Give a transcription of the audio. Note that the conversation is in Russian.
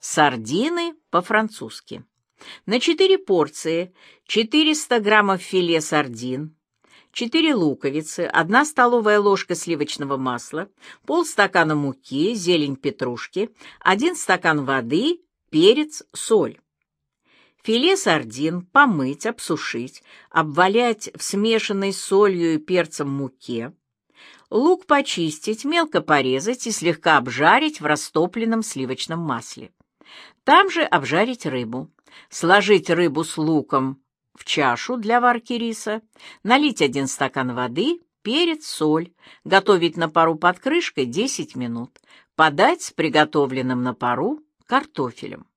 Сардины по-французски. На 4 порции 400 граммов филе сардин, 4 луковицы, 1 столовая ложка сливочного масла, полстакана муки, зелень петрушки, 1 стакан воды, перец, соль. Филе сардин помыть, обсушить, обвалять в смешанной с солью и перцем муке. Лук почистить, мелко порезать и слегка обжарить в растопленном сливочном масле. Там же обжарить рыбу. Сложить рыбу с луком в чашу для варки риса, налить 1 стакан воды, перец, соль, готовить на пару под крышкой 10 минут, подать с приготовленным на пару картофелем.